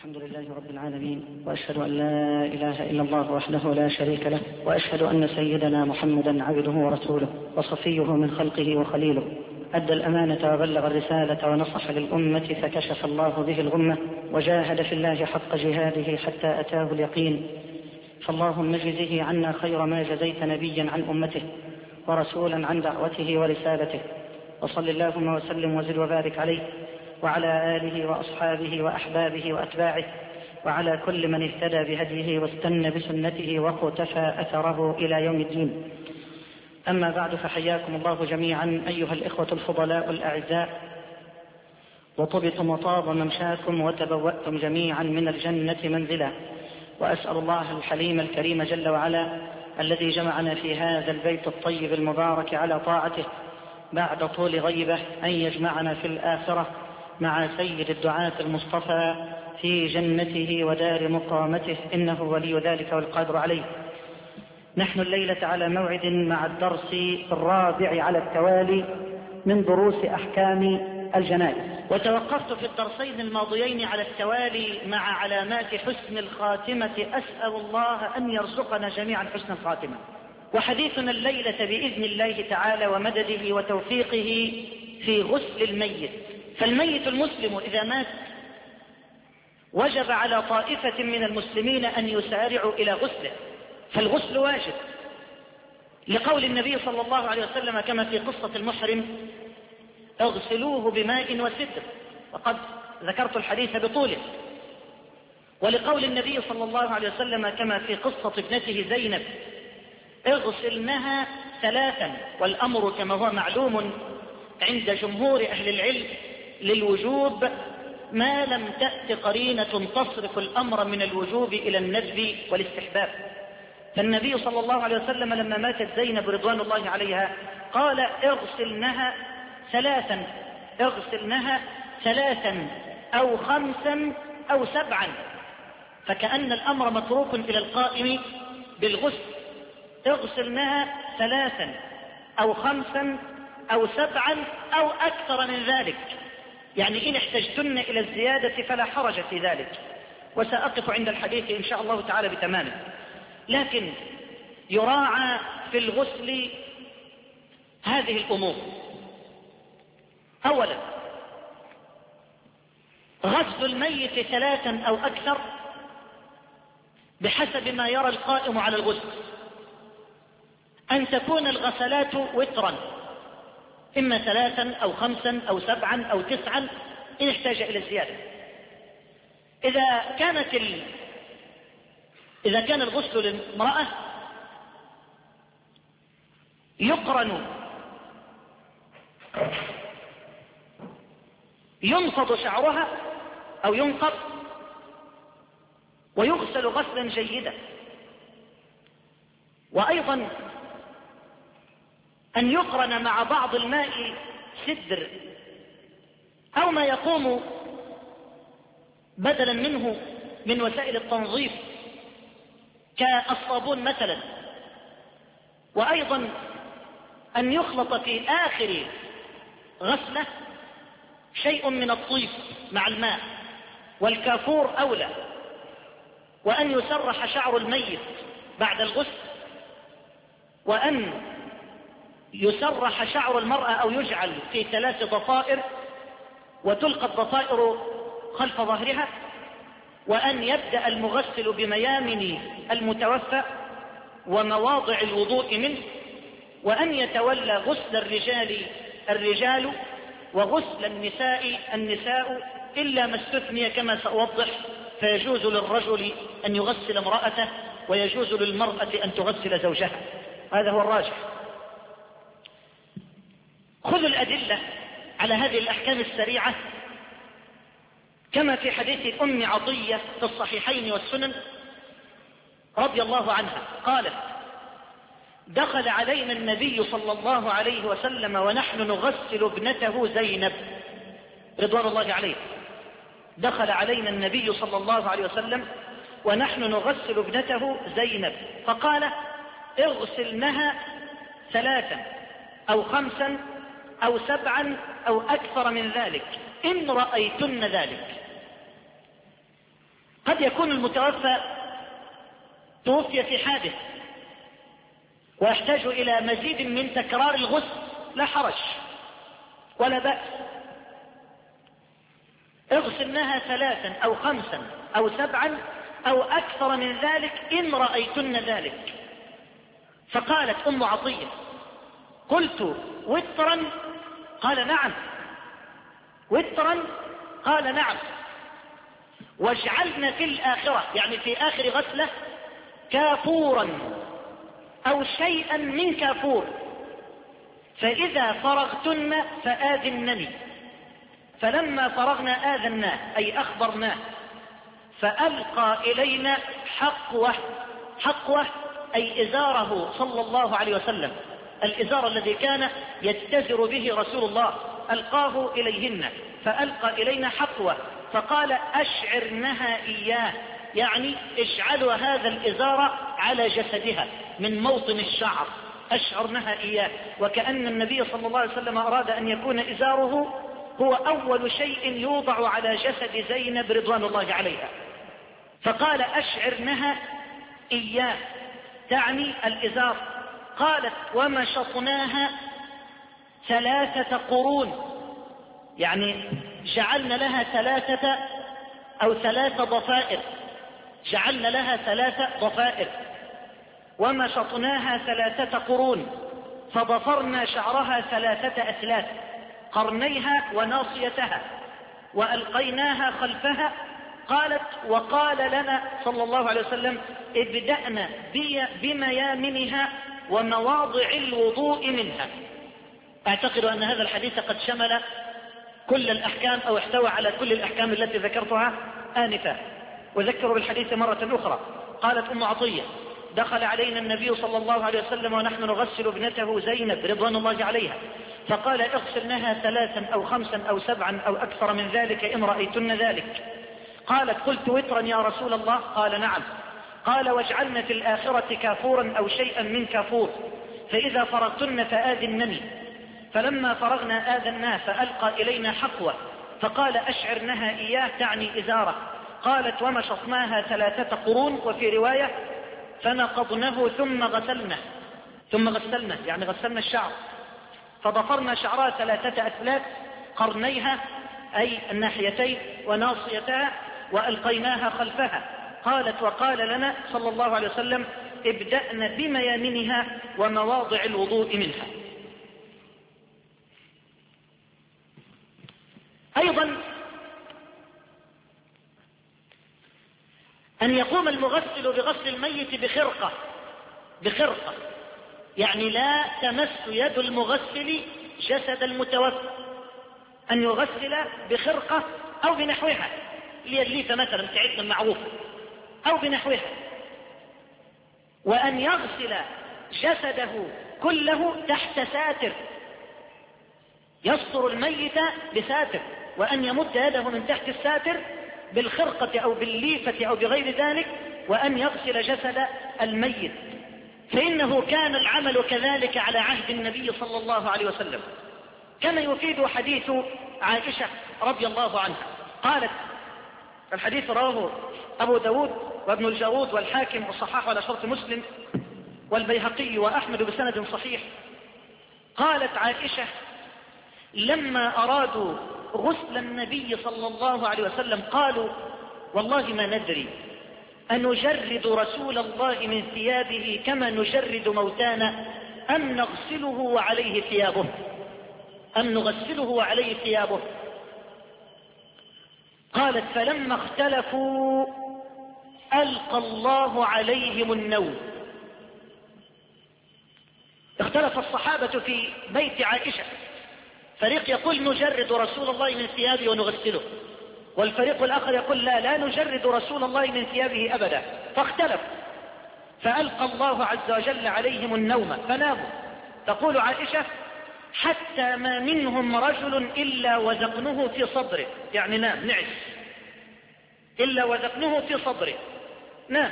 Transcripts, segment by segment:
الحمد لله رب العالمين، وأشهد أن لا إله إلا الله وحده لا شريك له، وأشهد أن سيدنا محمدا عبده ورسوله وصفيه من خلقه وخليله، أدى الأمانة وبلغ الرسالة ونصح للأمة فكشف الله به الغمة وجاهد في الله حق جهاده حتى أتاه اليقين. فاللهم اجزه عنا خير ما جزيت نبيا عن أمته ورسولا عن دعوته ورسالته، وصل اللهم وسلم وزد وبارك عليه وعلى آله وأصحابه وأحبابه وأتباعه وعلى كل من اهتدى بهديه واستنى بسنته وقتفى أثره إلى يوم الدين. أما بعد، فحياكم الله جميعا أيها الإخوة الفضلاء الأعزاء، وطبتم وطاب ممشاكم وتبوأتم جميعا من الجنة منزلا، وأسأل الله الحليم الكريم جل وعلا الذي جمعنا في هذا البيت الطيب المبارك على طاعته بعد طول غيبة أن يجمعنا في الآخرة مع سيد الدعاة المصطفى في جنته ودار مقامته، إنه ولي ذلك والقادر عليه. نحن الليلة على موعد مع الدرس الرابع على التوالي من دروس أحكام الجنائز، وتوقفت في الدرسين الماضيين على التوالي مع علامات حسن الخاتمة. أسأل الله أن يرزقنا جميعا حسن الخاتمة. وحديثنا الليلة بإذن الله تعالى ومدده وتوفيقه في غسل الميت. فالميت المسلم إذا مات وجب على طائفة من المسلمين أن يسارعوا إلى غسله، فالغسل واجب لقول النبي صلى الله عليه وسلم كما في قصة المحرم: اغسلوه بماء وسدر، وقد ذكرت الحديث بطوله. ولقول النبي صلى الله عليه وسلم كما في قصة ابنته زينب: اغسلنها ثلاثا، والأمر كما هو معلوم عند جمهور أهل العلم للوجوب ما لم تأت قرينة تصرف الأمر من الوجوب إلى الندب والاستحباب. فالنبي صلى الله عليه وسلم لما ماتت زينب رضوان الله عليها قال: اغسلنها ثلاثا، اغسلنها ثلاثا أو خمسا أو سبعا، فكأن الأمر متروك إلى القائم بالغسل. اغسلنها ثلاثا أو خمسا أو سبعا أو أكثر من ذلك، يعني إن احتجتن إلى الزيادة فلا حرج في ذلك، وسأقف عند الحديث إن شاء الله تعالى بتمامه. لكن يراعى في الغسل هذه الأمور: أولا، غسل الميت ثلاثا أو أكثر بحسب ما يرى القائم على الغسل، أن تكون الغسلات وترا، إما ثلاثا أو خمسا أو سبعا أو تسعا إن احتاج إلى الزيادة. إذا كان الغسل للمرأة ينفض شعرها أو ينقض ويغسل غسلا جيدا، وأيضا أن يقرن مع بعض الماء سدر أو ما يقوم بدلا منه من وسائل التنظيف كالصابون مثلا، وأيضا أن يخلط في آخر غسلة شيء من الطيب مع الماء، والكافور أولى، وأن يسرح شعر الميت بعد الغسل، وأن يسرح شعر المرأة أو يجعل في 3 ضفائر وتلقى الضفائر خلف ظهرها، وأن يبدأ المغسل بميامن المتوفى ومواضع الوضوء منه، وأن يتولى غسل الرجال وغسل النساء إلا ما استثني كما سأوضح، فيجوز للرجل أن يغسل امرأته ويجوز للمرأة أن تغسل زوجها، هذا هو الراجح. خذوا الأدلة على هذه الأحكام السريعة كما في حديث أم عطية في الصحيحين والسنن رضي الله عنها قالت: دخل علينا النبي صلى الله عليه وسلم ونحن نغسل ابنته زينب رضوان الله عليه. دخل علينا النبي صلى الله عليه وسلم ونحن نغسل ابنته زينب، فقال: اغسلنها ثلاثا أو خمسا أو سبعا أو أكثر من ذلك إن رأيتن ذلك. قد يكون المتوفى توفي في حادث ويحتاج إلى مزيد من تكرار الغسل، لا حرج ولا بأس، اغسلنها 3 أو 5 أو 7 أو أكثر من ذلك إن رأيتن ذلك. فقالت أم عطية: قلت وترا؟ قال نعم. وترا؟ قال نعم. واجعلن في الآخرة، يعني في آخر غسلة، كافورا أو شيئا من كافور، فإذا فرغتن فآذنني. فلما فرغنا آذناه أي أخبرناه، فألقى إلينا حقوة أي إزاره صلى الله عليه وسلم، الإزار الذي كان يتزر به رسول الله، ألقاه إليهن، فألقى إلينا حقوة، فقال: أشعرنها إياه، يعني اجعلوا هذا الإزار على جسدها من موطن الشعر، أشعرنها إياه، وكأن النبي صلى الله عليه وسلم أراد أن يكون إزاره هو أول شيء يوضع على جسد زينب رضوان الله عليها. فقال: أشعرنها إياه، تعني الإزار. قالت: ومشطناها 3 قرون، يعني جعلنا لها 3 أو 3 ضفائر، جعلنا لها 3 ضفائر. ومشطناها 3 قرون، فضفرنا شعرها 3 أثلاث، قرنيها وناصيتها، وألقيناها خلفها. قالت: وقال لنا صلى الله عليه وسلم: ابدأنا بميامنها ومواضع الوضوء منها. أعتقد أن هذا الحديث قد شمل كل الأحكام أو احتوى على كل الأحكام التي ذكرتها آنفا. وذكروا بالحديث مرة أخرى. قالت أم عطية: دخل علينا النبي صلى الله عليه وسلم ونحن نغسل ابنته زينب رضوان الله عليها، فقال: اغسلنها 3 أو 5 أو 7 أو أكثر من ذلك إن رأيتن ذلك. قالت: قلت وترا يا رسول الله؟ قال: نعم. قال: واجعلن في الآخرة كافورا أو شيئا من كافور، فإذا فرغتن فآذنني. فلما فرغنا آذناه، فألقى إلينا حقوة، فقال: أشعرنها إياه، تعني إزارة. قالت: ومشطناها 3 قرون، وفي رواية: فنقضنه ثم غسلنا يعني غسلنا الشعر، فضفرنا شعرها 3 أثلاث، قرنيها أي الناحيتين وناصيتها، وألقيناها خلفها. قالت: وقال لنا صلى الله عليه وسلم: ابدأنا بميامنها ومواضع الوضوء منها. أيضا أن يقوم المغسل بغسل الميت بخرقة، يعني لا تمس يد المغسل جسد المتوفى، أن يغسل بخرقة أو بنحوها، الليفة مثلا تعدنا المعروفة، أو بنحوها، وأن يغسل جسده كله تحت ساتر، يستر الميت بساتر، وأن يمد يده من تحت الساتر بالخرقة أو بالليفة أو بغير ذلك، وأن يغسل جسد الميت، فإنه كان العمل كذلك على عهد النبي صلى الله عليه وسلم، كما يفيد حديث عائشة رضي الله عنها. قالت: الحديث رواه أبو داود وابن الجارود والحاكم وصححه على شرط مسلم والبيهقي وأحمد بسند صحيح. قالت عائشة: لما أرادوا غسل النبي صلى الله عليه وسلم قالوا: والله ما ندري أنجرد رسول الله من ثيابه كما نجرد موتانا أم نغسله وعليه ثيابه. قالت: فلما اختلفوا ألقى الله عليهم النوم. اختلف الصحابة في بيت عائشة، فريق يقول نجرد رسول الله من ثيابه ونغسله، والفريق الآخر يقول لا نجرد رسول الله من ثيابه أبدا، فاختلف، فألقى الله عز وجل عليهم النوم فناموا. تقول عائشة: حتى ما منهم رجل إلا وذقنه في صدره، يعني نام نعس، إلا وذقنه في صدره نام.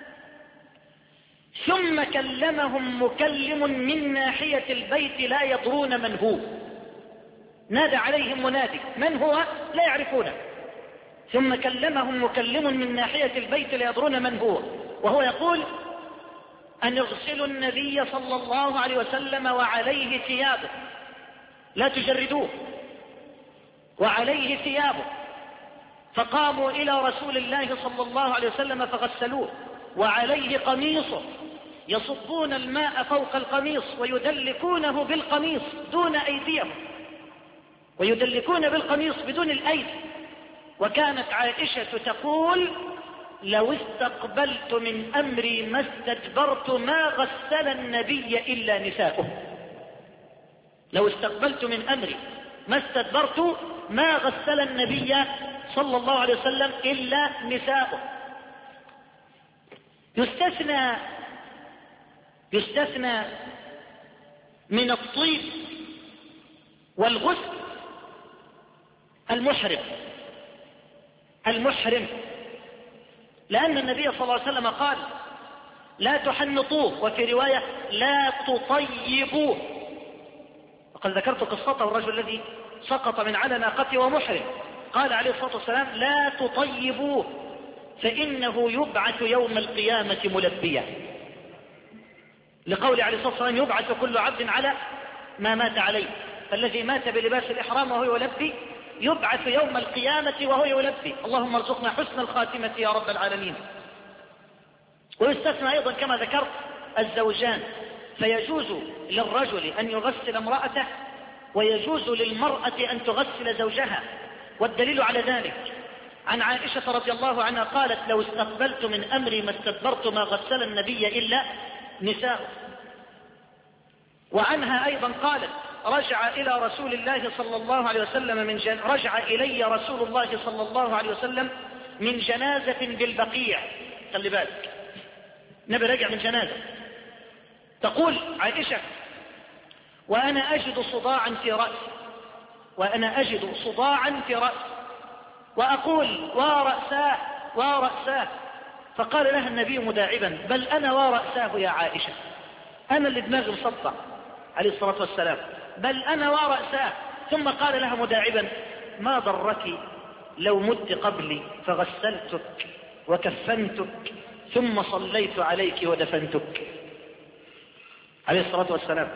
ثم كلمهم مكلم من ناحية البيت لا يدرون من هو، نادى عليهم منادي، من هو؟ لا يعرفونه، ثم كلمهم مكلم من ناحية البيت لا يدرون من هو، وهو يقول أن يغسلوا النبي صلى الله عليه وسلم وعليه ثيابه، لا تجردوه، وعليه ثيابه. فقاموا إلى رسول الله صلى الله عليه وسلم فغسلوه وعليه قميصه، يصبون الماء فوق القميص ويدلكونه بالقميص دون أيديهم، ويدلكون بالقميص بدون الأيدي. وكانت عائشة تقول: لو استقبلت من أمري ما استدبرت ما غسل النبي إلا نساؤه. لو استقبلت من أمري ما استدبرت ما غسل النبي صلى الله عليه وسلم إلا نساؤه. يستثنى من الطيب والغسل المحرم، لأن النبي صلى الله عليه وسلم قال: لا تحنطوه، وفي رواية: لا تطيبوه. وقد ذكرت قصته، الرجل الذي سقط من على ناقته ومحرم، قال عليه الصلاة والسلام: لا تطيبوه فإنه يبعث يوم القيامة ملبيا، لقول عليه الصلاة والسلام: يبعث كل عبد على ما مات عليه، فالذي مات بلباس الإحرام وهو يلبي يبعث يوم القيامة وهو يلبي. اللهم ارزقنا حسن الخاتمة يا رب العالمين. ويستثنى أيضا كما ذكرت الزوجان، فيجوز للرجل أن يغسل امرأته ويجوز للمرأة أن تغسل زوجها. والدليل على ذلك عن عائشة رضي الله عنها قالت: لو استقبلت من أمري ما استدبرت ما غسل النبي إلا نساء. وعنها أيضا قالت: رجع إلي رسول الله صلى الله عليه وسلم من جنازة بالبقيع. خلي بالك، نبي رجع من جنازة. تقول عائشة: وأنا أجد صداعا في رأسي وأقول: ورأساه. فقال لها النبي مداعبا: بل أنا ورأساه يا عائشة، أنا اللي دماغي مصدع عليه الصلاة والسلام، بل أنا ورأساه. ثم قال لها مداعبا: ما ضرك لو مت قبلي فغسلتك وكفنتك ثم صليت عليك ودفنتك، عليه الصلاة والسلام.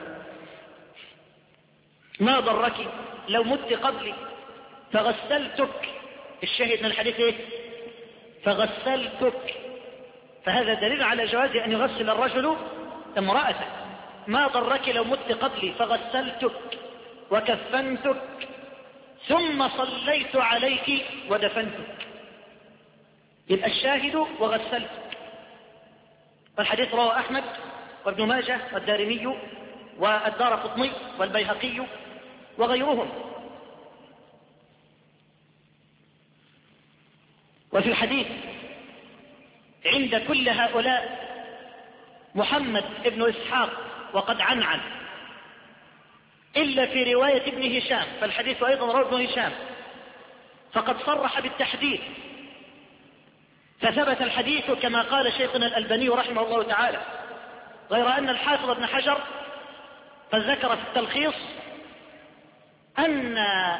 ما ضرك لو مت قبلي فغسلتك، الشاهد من الحديث ايه؟ فغسلتك. فهذا دليل على جواز أن يغسل الرجل امرأته. ما ضرك لو مت قبلي فغسلتك وكفنتك ثم صليت عليك ودفنتك، يبقى الشاهد وغسلتك. والحديث رواه أحمد وابن ماجه والدارمي والدارقطني والبيهقي وغيرهم. وفي الحديث عند كل هؤلاء محمد ابن إسحاق وقد عنعن، إلا في رواية ابن هشام، فالحديث أيضا رواه ابن هشام، فقد صرح بالتحديث، فثبت الحديث كما قال شيخنا الألباني رحمه الله تعالى. غير أن الحافظ ابن حجر قد ذكر في التلخيص أن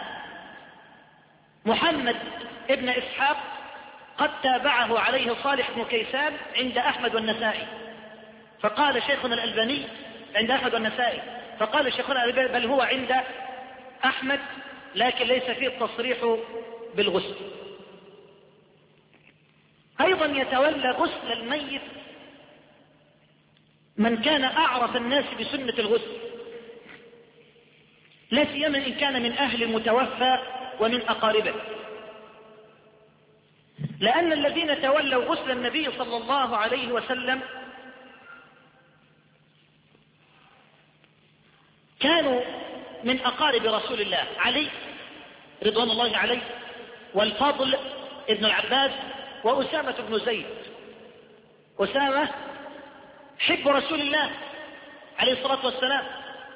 محمد ابن إسحاق قد تابعه عليه صالح بن كيسان عند أحمد والنسائي، فقال شيخنا الألباني عند أحمد والنسائي، فقال شيخنا الألباني بل هو عند أحمد لكن ليس فيه التصريح بالغسل. أيضا يتولى غسل الميت من كان أعرف الناس بسنة الغسل، لا سيما إن كان من أهل المتوفى ومن أقاربه، لأن الذين تولوا غسل النبي صلى الله عليه وسلم كانوا من أقارب رسول الله: علي رضوان الله عليه، والفضل ابن العباس، وأسامة بن زيد. أسامة حب رسول الله عليه الصلاة والسلام،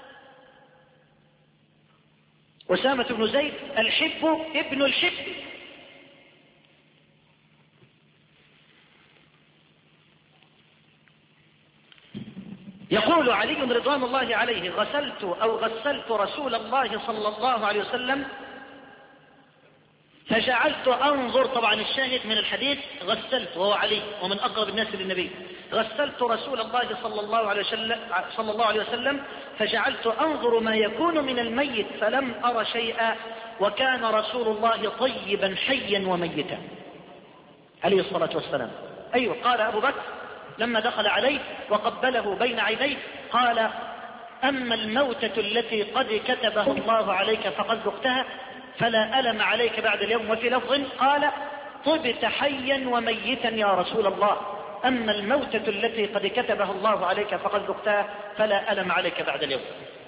أسامة بن زيد الحب ابن الحب. يقول علي رضوان الله عليه: غسلت رسول الله صلى الله عليه وسلم فجعلت أنظر، طبعا الشاهد من الحديث غسلت، وهو علي ومن أقرب الناس للنبي، غسلت رسول الله صلى الله عليه وسلم فجعلت أنظر ما يكون من الميت فلم أر شيئا، وكان رسول الله طيبا حيا وميتا عليه الصلاة والسلام. أيوة، قال أبو بكر لما دخل عليه وقبله بين عينيه قال: أما الموتة التي قد كتبه الله عليك فقد ذقتها فلا ألم عليك بعد اليوم. وفي لفظ قال: طبت حيا وميتا يا رسول الله، أما الموتة التي قد كتبها الله عليك فقد ذقتها فلا ألم عليك بعد اليوم.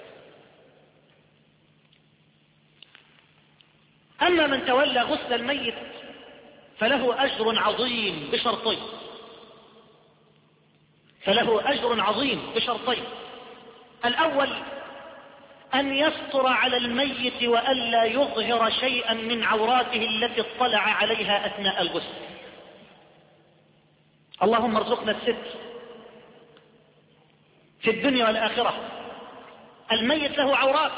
أما من تولى غسل الميت فله أجر عظيم بشرطين، فله أجر عظيم بشرطين: الأول أن يستر على الميت وألا يظهر شيئا من عوراته التي اطلع عليها أثناء الغسل. اللهم ارزقنا الستر في الدنيا والآخرة. الميت له عورات،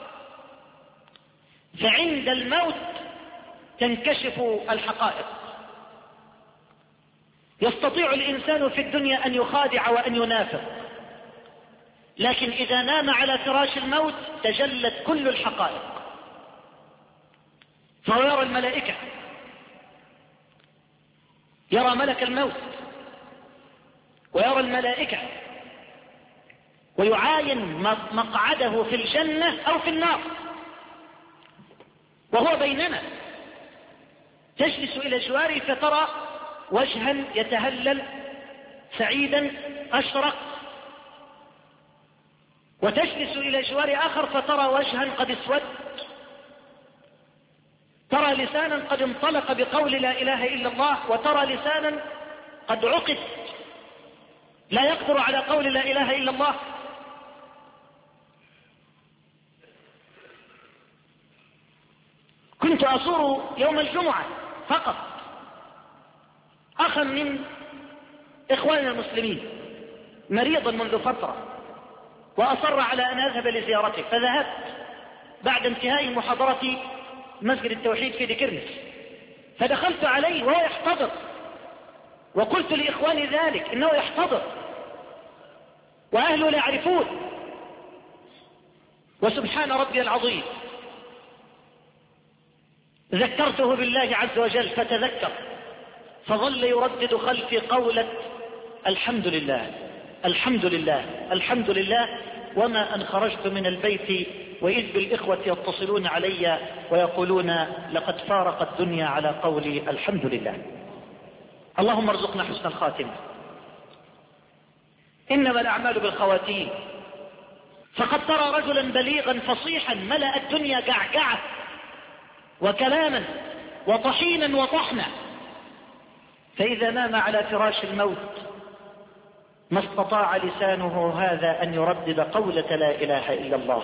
فعند الموت تنكشف الحقائق. يستطيع الإنسان في الدنيا أن يخادع وأن ينافق، لكن إذا نام على فراش الموت تجلت كل الحقائق، فهو يرى الملائكة، يرى ملك الموت ويرى الملائكة، ويعاين مقعده في الجنة أو في النار وهو بيننا. تجلس إلى جواره فترى وجها يتهلل سعيدا أشرق، وتجلس إلى جوار آخر فترى وجها قد اسود، ترى لسانا قد انطلق بقول لا إله إلا الله، وترى لسانا قد عقد لا يقدر على قول لا إله إلا الله. كنت أزور يوم الجمعة فقط أخا من إخواننا المسلمين مريضا منذ فترة، وأصر على أن أذهب لزيارته، فذهبت بعد انتهاء محاضرة مسجد التوحيد في دكرنس، فدخلت عليه وهو يحتضر، وقلت لإخواني ذلك إنه يحتضر وأهله لا يعرفون، وسبحان ربي العظيم ذكرته بالله عز وجل فتذكر، فظل يردد خلفي قولة الحمد لله الحمد لله الحمد لله، وما أن خرجت من البيت وإذ بالإخوة يتصلون علي ويقولون لقد فارق الدنيا على قولي الحمد لله. اللهم ارزقنا حسن الخاتمة. إنما الأعمال بالخواتيم. فقد ترى رجلا بليغا فصيحا ملأ الدنيا جعجعة وكلاما وطحينا وطحنا، فإذا نام على فراش الموت ما استطاع لسانه هذا أن يردد قولة لا إله إلا الله.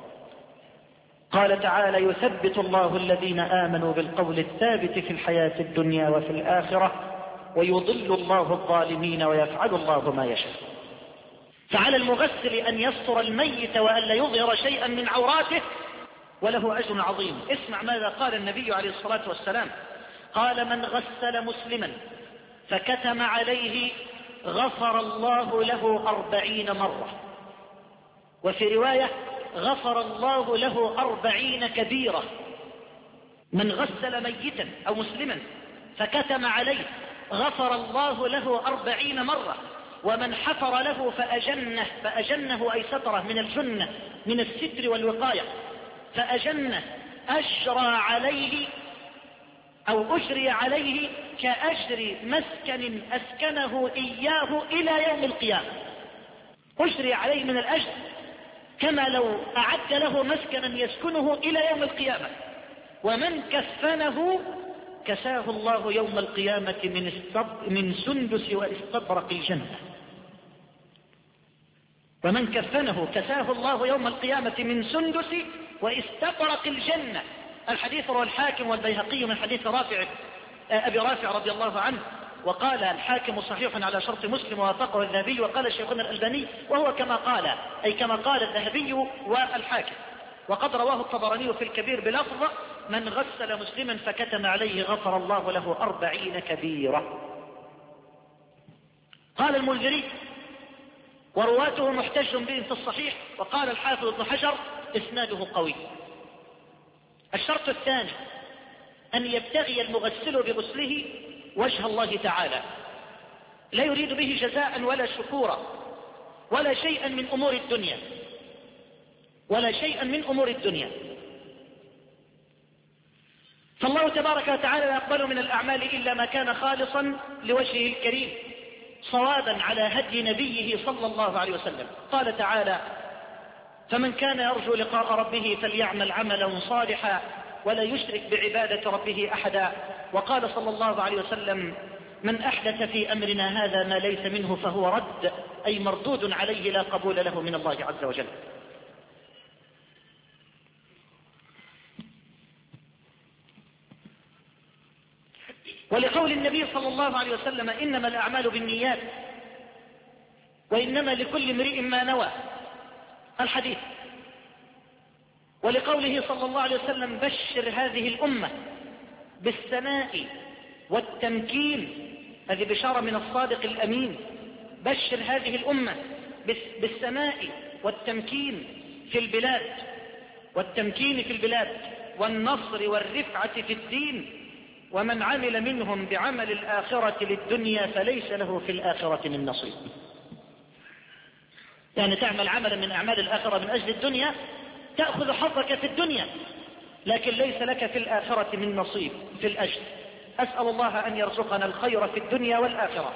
قال تعالى: يثبت الله الذين آمنوا بالقول الثابت في الحياة الدنيا وفي الآخرة ويضل الله الظالمين ويفعل الله ما يشاء. فعلى المغسل أن يستر الميت وأن لا يظهر شيئا من عوراته، وله أجر عظيم. اسمع ماذا قال النبي عليه الصلاة والسلام: قال: من غسل مسلما فكتم عليه غفر الله له 40 مرة، وفي رواية غفر الله له 40 كبيرة. من غسل ميتا أو مسلما فكتم عليه غفر الله له 40 مرة، ومن حفر له فأجنه أي ستره من الجنة من الستر والوقاية، فأجنه أجرى عليه أو أجري عليه كأجر مسكن أسكنه إياه إلى يوم القيامة. أجري عليه من الأجر كما لو أعد له مسكنا يسكنه إلى يوم القيامة. ومن كفنه كساه الله يوم القيامة من سندس واستبرق الجنة. ومن كفنه كساه الله يوم القيامة من سندس واستبرق الجنة. الحديث رواه الحاكم والبيهقي من حديث أبي رافع رضي الله عنه، وقال الحاكم صحيح على شرط مسلم ووافقه الذهبي، وقال شيخنا الألباني وهو كما قال، أي كما قال الذهبي والحاكم. وقد رواه الطبراني في الكبير بلفظ: من غسل مسلما فكتم عليه غفر الله له 40 كبيرة. قال المنذري ورواته محتج بهم في الصحيح، وقال الحافظ ابن حجر إسناده قوي. الشرط الثاني أن يبتغي المغسل بغسله وجه الله تعالى، لا يريد به جزاء ولا شكورا ولا شيئا من أمور الدنيا، ولا شيئا من أمور الدنيا. فالله تبارك وتعالى لا يقبل من الأعمال إلا ما كان خالصا لوجهه الكريم صوابا على هدي نبيه صلى الله عليه وسلم. قال تعالى: فمن كان يرجو لقاء ربه فليعمل عملا صالحا ولا يشرك بعبادة ربه أحدا. وقال صلى الله عليه وسلم: من أحدث في أمرنا هذا ما ليس منه فهو رد، أي مردود عليه لا قبول له من الله عز وجل. ولقول النبي صلى الله عليه وسلم: إنما الأعمال بالنيات وإنما لكل امرئ ما نوى، الحديث. ولقوله صلى الله عليه وسلم: بشر هذه الأمة بالثناء والتمكين، هذه بشارة من الصادق الأمين. بشر هذه الأمة بالثناء والتمكين في البلاد، والتمكين في البلاد والنصر والرفعة في الدين، ومن عمل منهم بعمل الآخرة للدنيا فليس له في الآخرة من نصيب. يعني تعمل عملا من أعمال الآخرة من أجل الدنيا، تأخذ حظك في الدنيا، لكن ليس لك في الآخرة من نصيب في الأجر. أسأل الله أن يرزقنا الخير في الدنيا والآخرة.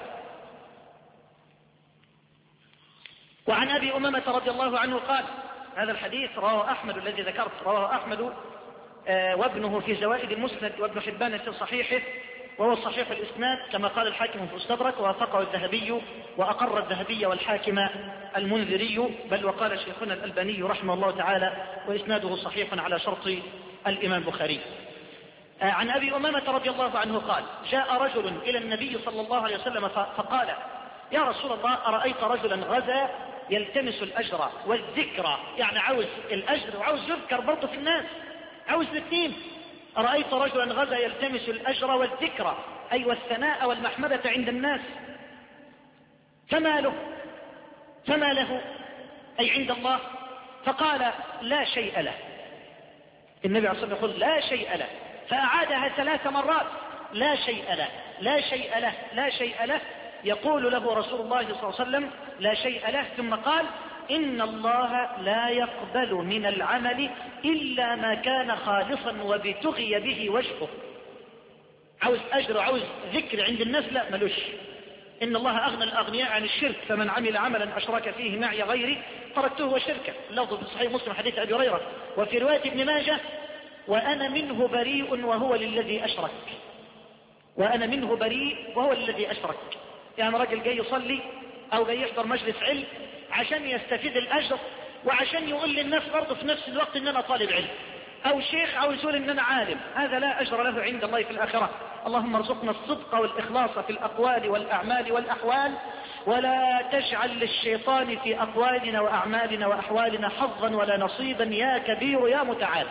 وعن أبي أمامة رضي الله عنه قال، هذا الحديث رواه أحمد الذي ذكرت، رواه أحمد وابنه في زوائد المسند، وابن حبان في صحيحه، وهو صحيح الإسناد كما قال الحاكم في المستدرك، ووافقه الذهبي وأقر الذهبي والحاكم المنذري، بل وقال شيخنا الألباني رحمه الله تعالى وإسناده صحيح على شرط الإمام البخاري. عن أبي أمامة رضي الله عنه قال: جاء رجل إلى النبي صلى الله عليه وسلم فقال: يا رسول الله، أرأيت رجلا غزا يلتمس الأجر والذكر، يعني عاوز الأجر وعاوز يذكر برضه في الناس، عاوز الاثنين. أرأيت رجلا غزا يلتمس الأجر والذكر، أي والثناء والمحمدة عند الناس، فما له أي عند الله؟ فقال: لا شيء له. النبي عليه الصلاة والسلام يقول: لا شيء له، فأعادها 3 مرات: لا شيء له، لا شيء له، لا شيء له. يقول له رسول الله صلى الله عليه وسلم: لا شيء له. ثم قال: إن الله لا يقبل من العمل إلا ما كان خالصا وابتغي به وجهه. عاوز أجر وعاوز ذكر عند الناس، لا ملوش. إن الله أغنى الأغنياء عن الشرك، فمن عمل عملا أشرك فيه معي غيري تركته وشركه. اللفظ في صحيح مسلم حديث أبي هريرة. وفي رواية ابن ماجه: وأنا منه بريء وهو للذي أشرك. وأنا منه بريء وهو للذي أشرك. يعني راجل جاي يصلي أو جاي يحضر مجلس علم عشان يستفيد الأجر، وعشان يقول للناس برضه في نفس الوقت إن أنا طالب علم، أو شيخ عاوز يقول إن أنا عالم، هذا لا أجر له عند الله في الآخرة. اللهم ارزقنا الصدق والإخلاص في الأقوال والأعمال والأحوال، ولا تجعل للشيطان في أقوالنا وأعمالنا وأحوالنا حظا ولا نصيبا يا كبير يا متعال.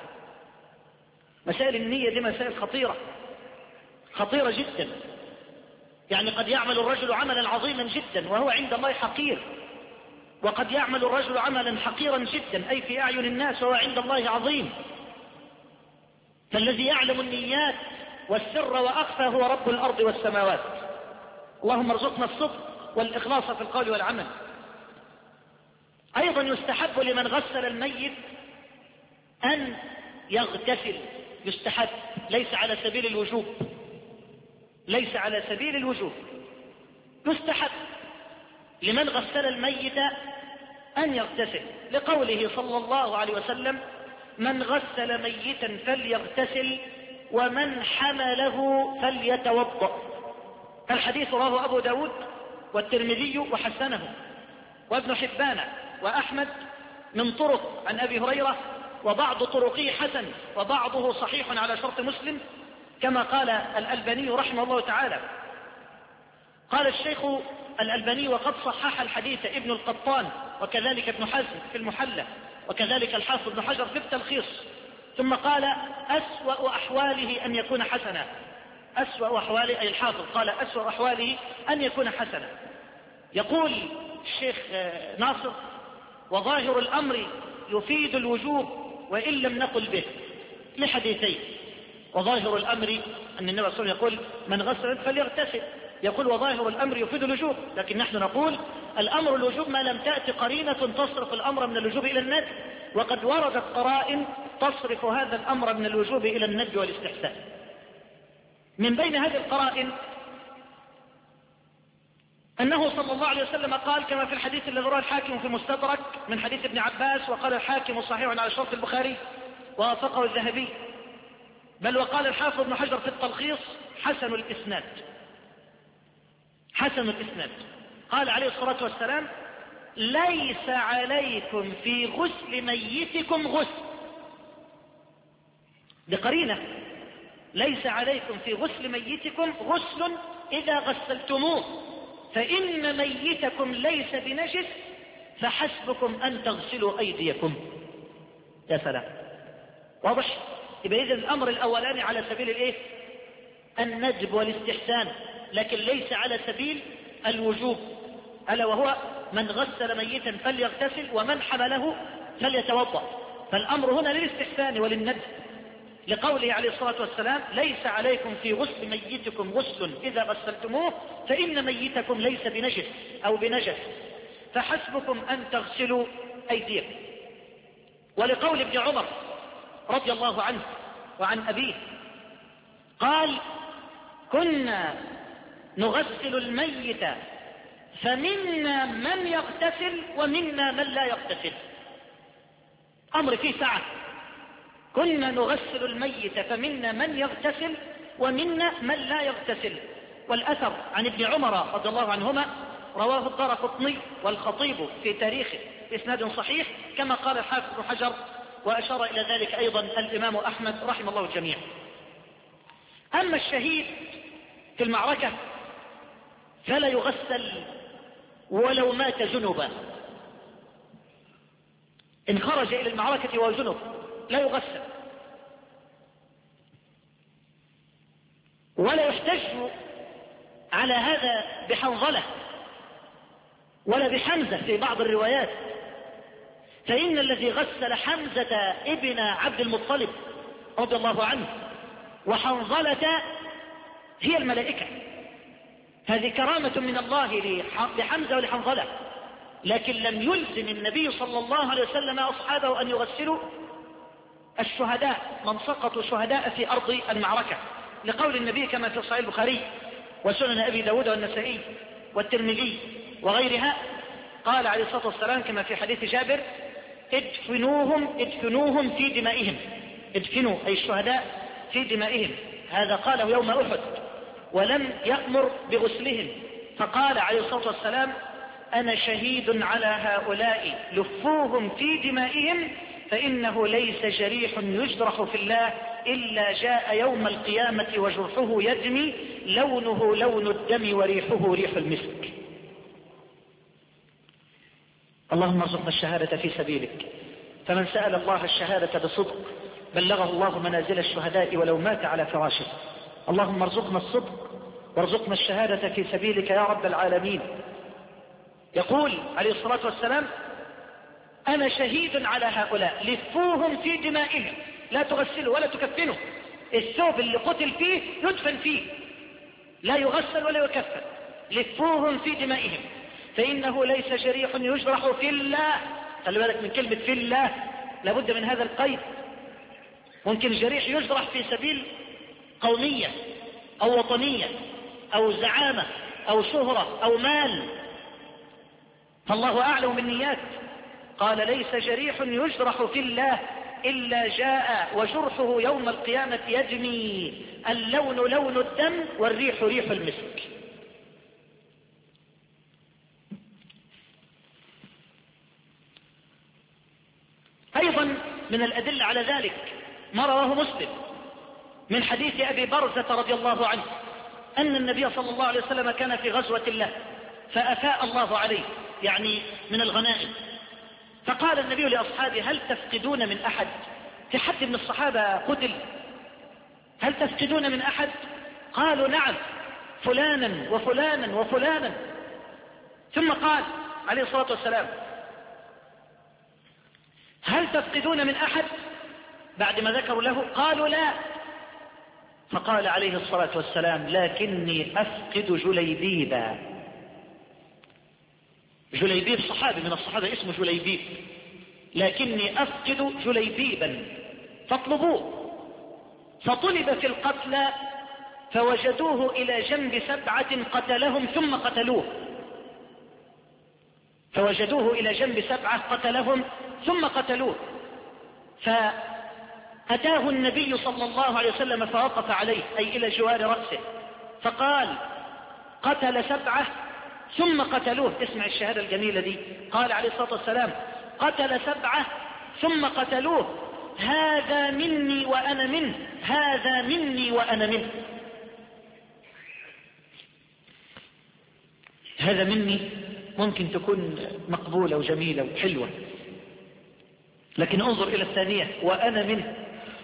مسائل النية دي مسائل خطيرة جدا. يعني قد يعمل الرجل عملا عظيما جدا وهو عند الله حقير، وقد يعمل الرجل عملا حقيرا جدا أي في أعين الناس وهو عند الله عظيم. فالذي يعلم النيات والسر وأخفى هو رب الأرض والسماوات. اللهم ارزقنا الصدق والإخلاص في القول والعمل. أيضا يستحب لمن غسل الميت أن يغتسل، يستحب، ليس على سبيل الوجوب، ليس على سبيل الوجوب، يستحب لمن غسل الميت أن يغتسل، لقوله صلى الله عليه وسلم: من غسل ميتا فليغتسل ومن حمله فليتوضأ. الحديث رواه أبو داود والترمذي وحسنه، وابن حبان وأحمد من طرق عن أبي هريرة، وبعض طرقه حسن وبعضه صحيح على شرط مسلم، كما قال الألباني رحمه الله تعالى. قال الشيخ الألباني: وقد صحح الحديث ابن القطان وكذلك ابن حزم في المحلى، وكذلك الحافظ ابن حجر في التلخيص، ثم قال أسوأ أحواله أن يكون حسنا. أسوأ أحواله أي الحافظ قال أسوأ أحواله أن يكون حسنا. يقول الشيخ ناصر: وظاهر الأمر يفيد الوجوب وإن لم نقل به، لحديثين. وظاهر الأمر أن النبي صلى الله عليه وسلم يقول من غسل فليغتسل، يقول وظاهر الأمر يفيد الوجوب، لكن نحن نقول الأمر الوجوب ما لم تأتي قرينة تصرف الأمر من الوجوب إلى الندب، وقد وردت قرائن تصرف هذا الأمر من الوجوب إلى الندب والاستحسان. من بين هذه القرائن أنه صلى الله عليه وسلم قال كما في الحديث الذي رواه الحاكم في المستدرك من حديث ابن عباس، وقال الحاكم صحيح على شرط البخاري ووافقه الذهبي، بل وقال الحافظ ابن حجر في التلخيص حسن الإسناد. حسن الإسناد. قال عليه الصلاة والسلام: ليس عليكم في غسل ميتكم غسل. بقرينة: ليس عليكم في غسل ميتكم غسل إذا غسلتموه، فإن ميتكم ليس بنجس فحسبكم أن تغسلوا أيديكم. يا سلام، واضح؟ يبقى إذن الأمر الأولاني على سبيل الإيه؟ الندب والاستحسان، لكن ليس على سبيل الوجوب، ألا وهو من غسل ميتا فليغتسل ومن حمله فليتوضأ. فالأمر هنا للاستحسان وللندب، لقوله عليه الصلاة والسلام: ليس عليكم في غسل ميتكم غسل إذا غسلتموه فإن ميتكم ليس بنجس أو بنجس فحسبكم أن تغسلوا أيديكم. ولقول ابن عمر رضي الله عنه وعن أبيه قال: كنا نغسل الميت فمنا من يغتسل ومنا من لا يغتسل. أمر فيه سعة. كنا نغسل الميت فمنا من يغتسل ومنا من لا يغتسل. والأثر عن ابن عمر رضي الله عنهما رواه الدارقطني والخطيب في تاريخه بإسناد صحيح، كما قال الحافظ ابن حجر، وأشار إلى ذلك أيضا الإمام أحمد رحمه الله الجميع. أما الشهيد في المعركة فلا يغسل ولو مات جنبا. إن خرج إلى المعركة وهو جنب لا يغسل، ولا يحتج على هذا بحنظلة ولا بحمزة في بعض الروايات، فإن الذي غسل حمزة ابن عبد المطلب رضي الله عنه وحنظلة هي الملائكة. هذه كرامة من الله لحمزة ولحنظلة، لكن لم يلزم النبي صلى الله عليه وسلم أصحابه أن يغسلوا الشهداء من سقطوا شهداء في أرض المعركة، لقول النبي كما في صحيح البخاري وسنن أبي داود والنسائي والترمذي وغيرها، قال عليه الصلاة والسلام كما في حديث جابر: ادفنوهم في دمائهم. ادفنوا أي الشهداء في دمائهم. هذا قاله يوم أحد، ولم يأمر بغسلهم، فقال عليه الصلاة والسلام: أنا شهيد على هؤلاء، لفوهم في دمائهم فإنه ليس جريح يجرح في الله إلا جاء يوم القيامة وجرحه يدمي، لونه لون الدم وريحه ريح المسك. اللهم ارزقنا الشهادة في سبيلك، فمن سأل الله الشهادة بصدق بلغه الله منازل الشهداء ولو مات على فراشه. اللهم ارزقنا الصدق وارزقنا الشهادة في سبيلك يا رب العالمين. يقول عليه الصلاة والسلام: أنا شهيد على هؤلاء، لفوهم في دمائهم، لا تغسلوا ولا تكفنوا. الثوب اللي قتل فيه يدفن فيه، لا يغسل ولا يكفن. لفوهم في دمائهم فإنه ليس جريح يجرح في الله. خلي بالك من كلمة في الله، لابد من هذا القيد. ممكن الجريح يجرح في سبيل قومية أو وطنية أو زعامة أو شهرة أو مال، فالله أعلم بالنيات. قال: ليس جريح يجرح في الله إلا جاء وجرحه يوم القيامة يدمي، اللون لون الدم والريح ريح المسك. أيضا من الأدلة على ذلك ما رواه مسلم من حديث أبي برزة رضي الله عنه أن النبي صلى الله عليه وسلم كان في غزوة له فأفاء الله عليه، يعني من الغنائم، فقال النبي لأصحابه: هل تفقدون من أحد؟ في حد من الصحابة قتل؟ هل تفقدون من أحد؟ قالوا نعم، فلانا وفلانا وفلانا. ثم قال عليه الصلاة والسلام هل تفقدون من أحد؟ بعد ما ذكروا له قالوا لا. فقال عليه الصلاة والسلام لكني أفقد جليبيبا. جليبيب صحابي من الصحابة اسمه جليبيب، لكني أفقد جليبيبا فاطلبوه. فطلب في القتلى فوجدوه إلى جنب 7 قتلهم ثم قتلوه. فوجدوه إلى جنب 7 قتلهم ثم قتلوه. فأتاه النبي صلى الله عليه وسلم فوقف عليه أي إلى جوار رأسه فقال قتل 7 ثم قتلوه. اسمع الشهادة الجميلة دي. قال عليه الصلاة والسلام قتل 7 ثم قتلوه، هذا مني وأنا منه، هذا مني وأنا منه. هذا مني ممكن تكون مقبولة وجميلة وحلوة، لكن انظر إلى الثانية وأنا منه.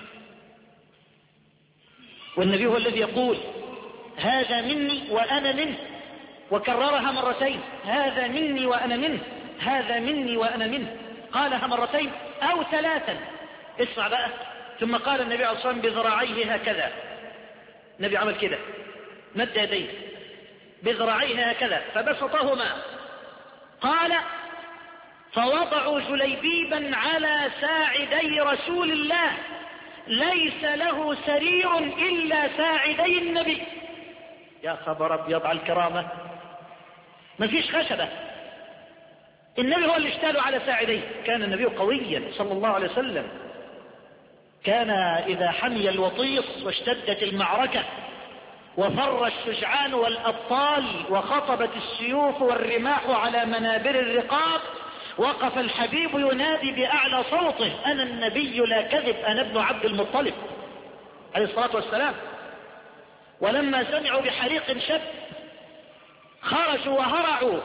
والنبي هو الذي يقول هذا مني وأنا منه، وكررها مرتين، هذا مني وأنا منه، هذا مني وأنا منه. قالها مرتين أو 3. اسمع بقى. ثم قال النبي عليه الصلاة والسلام بذراعيه هكذا. النبي عمل كده، مد يديه بذراعيه هكذا فبسطهما. قال فوضعوا جليبيبا على ساعدي رسول الله ليس له سرير إلا ساعدي النبي. يا خبر أبيض على الكرامة، ما فيش خشبة، النبي هو اللي اشتاله على ساعديه. كان النبي قويا صلى الله عليه وسلم، كان إذا حمي الوطيس واشتدت المعركة وفر الشجعان والأبطال وخطبت السيوف والرماح على منابر الرقاب وقف الحبيب ينادي بأعلى صوته أنا النبي لا كذب، أنا ابن عبد المطلب عليه الصلاة والسلام. ولما سمعوا بحريق شب خرجوا وهرعوا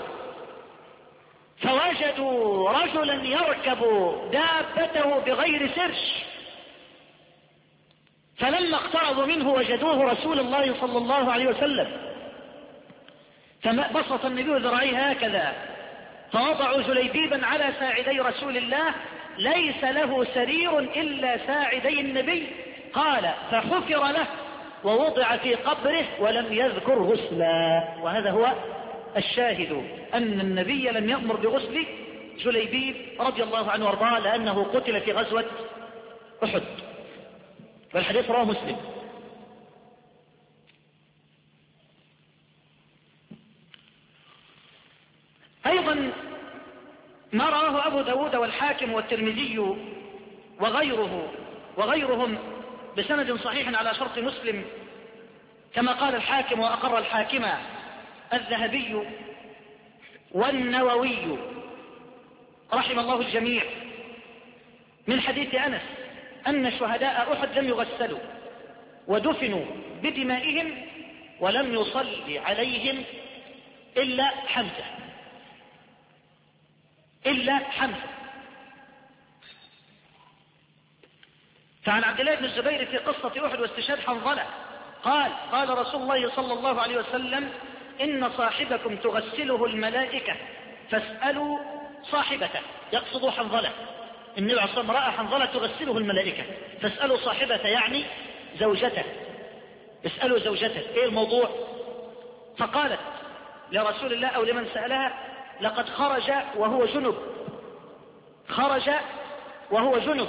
فوجدوا رجلا يركب دابته بغير سرج، فلما اقتربوا منه وجدوه رسول الله صلى الله عليه وسلم. فبسط النبي ذراعيه هكذا فوضعوا جليبيبا على ساعدي رسول الله ليس له سرير إلا ساعدي النبي. قال فحفر له ووضع في قبره ولم يذكر غسلا. وهذا هو الشاهد أن النبي لم يأمر بغسل جليبيب رضي الله عنه وارضاه لأنه قتل في غزوة أحد، والحديث رواه مسلم. أيضا ما رواه أبو داود والحاكم والترمذي وغيرهم بسند صحيح على شرط مسلم كما قال الحاكم وأقر الحاكم الذهبي والنووي رحم الله الجميع من حديث أنس أن شهداء أحد لم يغسلوا ودفنوا بدمائهم ولم يصلي عليهم إلا حمزة فعن عبد الله بن الزبير في قصة أحد واستشهاد حنظلة قال رسول الله صلى الله عليه وسلم إن صاحبكم تغسله الملائكة فاسألوا صاحبته، يقصد حنظلة. النبي عليه الصلاة والسلام رأى حنظلة تغسله الملائكة فاسألوا صاحبته يعني زوجته، اسألوا زوجته. ايه الموضوع؟ فقالت لرسول الله أو لمن سألها لقد خرج وهو جنب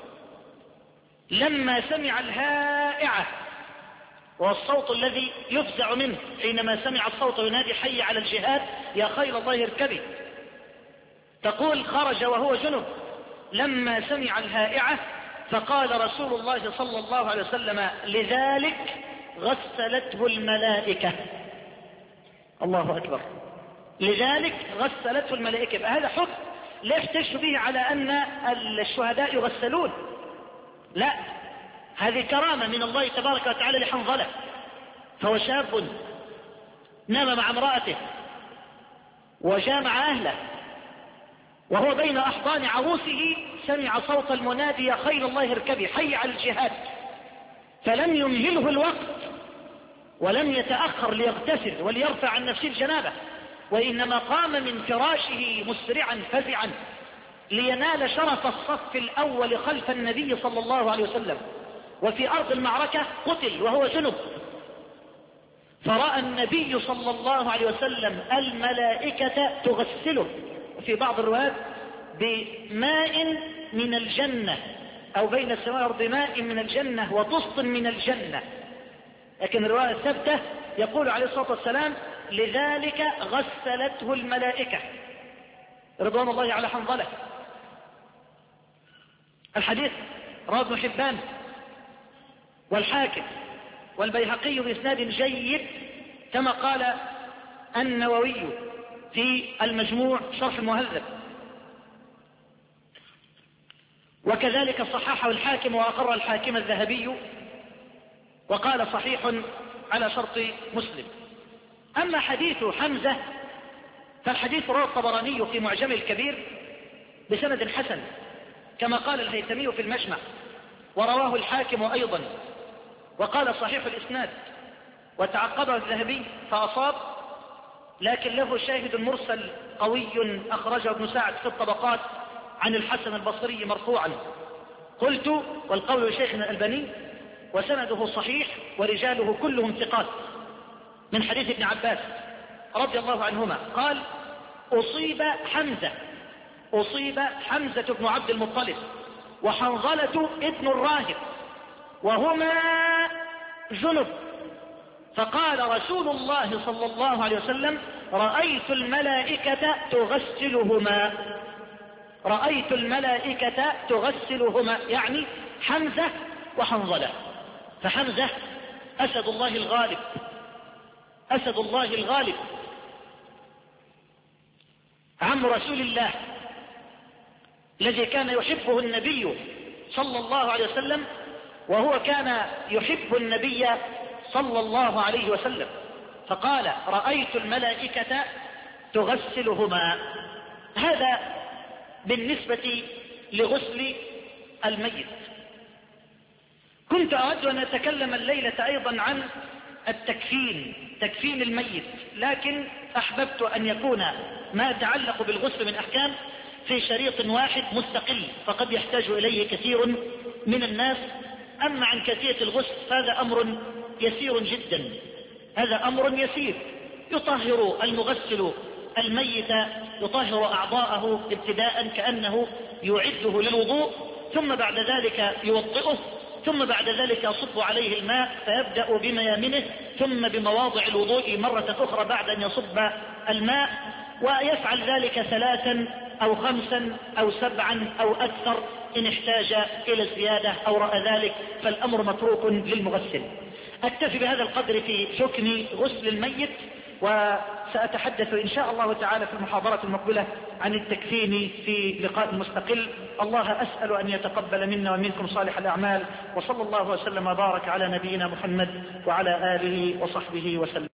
لما سمع الهائعة، والصوت الذي يفزع منه حينما سمع الصوت ينادي حي على الجهاد يا خيل الله اركبي. تقول خرج وهو جنب لما سمع الهائعة فقال رسول الله صلى الله عليه وسلم لذلك غسلته الملائكة. الله أكبر، لذلك غسلته الملائكة. هذا حكم لا يحتج به على أن الشهداء يغسلون، لا، هذه كرامة من الله تبارك وتعالى لحنظلة، فهو شاب نام مع امرأته وجامع أهله وهو بين أحضان عروسه سمع صوت المنادي يا خيل الله اركبي حي على الجهاد، فلم يمهله الوقت ولم يتأخر ليغتسل وليرفع عن نفسه الجنابة، وإنما قام من فراشه مسرعا فزعا لينال شرف الصف الأول خلف النبي صلى الله عليه وسلم. وفي أرض المعركة قتل وهو جنب، فرأى النبي صلى الله عليه وسلم الملائكة تغسله، وفي بعض الروايات بماء من الجنة، أو بين السماء والأرض ماء من الجنة وطست من الجنة. لكن الرواية الثابتة يقول عليه الصلاة والسلام لذلك غسلته الملائكة رضوان الله على حنظلة. الحديث رواه ابن حبان والحاكم والبيهقي بإسناد جيد، كما قال النووي في المجموع شرح المهذب، وكذلك صححه الحاكم وأقر الحاكم الذهبي وقال صحيح على شرط مسلم. أما حديث حمزة فالحديث رواه الطبراني في معجم الكبير بسند حسن كما قال الهيثمي في المجمع، ورواه الحاكم أيضا وقال صحيح الإسناد، وتعقبه الذهبي فأصاب، لكن له شاهد مرسل قوي أخرجه ابن سعد في الطبقات عن الحسن البصري مرفوعا. قلت والقول شيخنا الألباني وسنده صحيح ورجاله كلهم ثقات، من حديث ابن عباس رضي الله عنهما قال أصيب حمزة بن عبد المطلب وحنظلة ابن الراهب وهما جنب، فقال رسول الله صلى الله عليه وسلم رأيت الملائكة تغسلهما، يعني حمزة وحنظلة. فحمزة أسد الله الغالب عم رسول الله الذي كان يحبه النبي صلى الله عليه وسلم، وهو كان يحب النبي صلى الله عليه وسلم، فقال رأيت الملائكة تغسلهما. هذا بالنسبة لغسل الميت. كنت أود أن أتكلم الليلة أيضا عن تكفين الميت، لكن أحببت أن يكون ما يتعلق بالغسل من أحكام في شريط واحد مستقل، فقد يحتاج إليه كثير من الناس. أما عن كيفية الغسل فهذا أمر يسير جدا، هذا أمر يسير. يطهر المغسل الميت، يطهر أعضاءه ابتداء كأنه يعده للوضوء، ثم بعد ذلك يوضئه، ثم بعد ذلك يصب عليه الماء فيبدأ بميامنه ثم بمواضع الوضوء مرة أخرى بعد أن يصب الماء، ويفعل ذلك 3 أو 5 أو 7 أو أكثر إن احتاج إلى الزيادة أو رأى ذلك، فالأمر متروك للمغسل. أكتفي بهذا القدر في حكم غسل الميت، وسأتحدث إن شاء الله تعالى في المحاضرة المقبلة عن التكفين في لقاء مستقل. الله أسأل أن يتقبل منا ومنكم صالح الأعمال، وصلى الله وسلم وبارك على نبينا محمد وعلى آله وصحبه وسلم.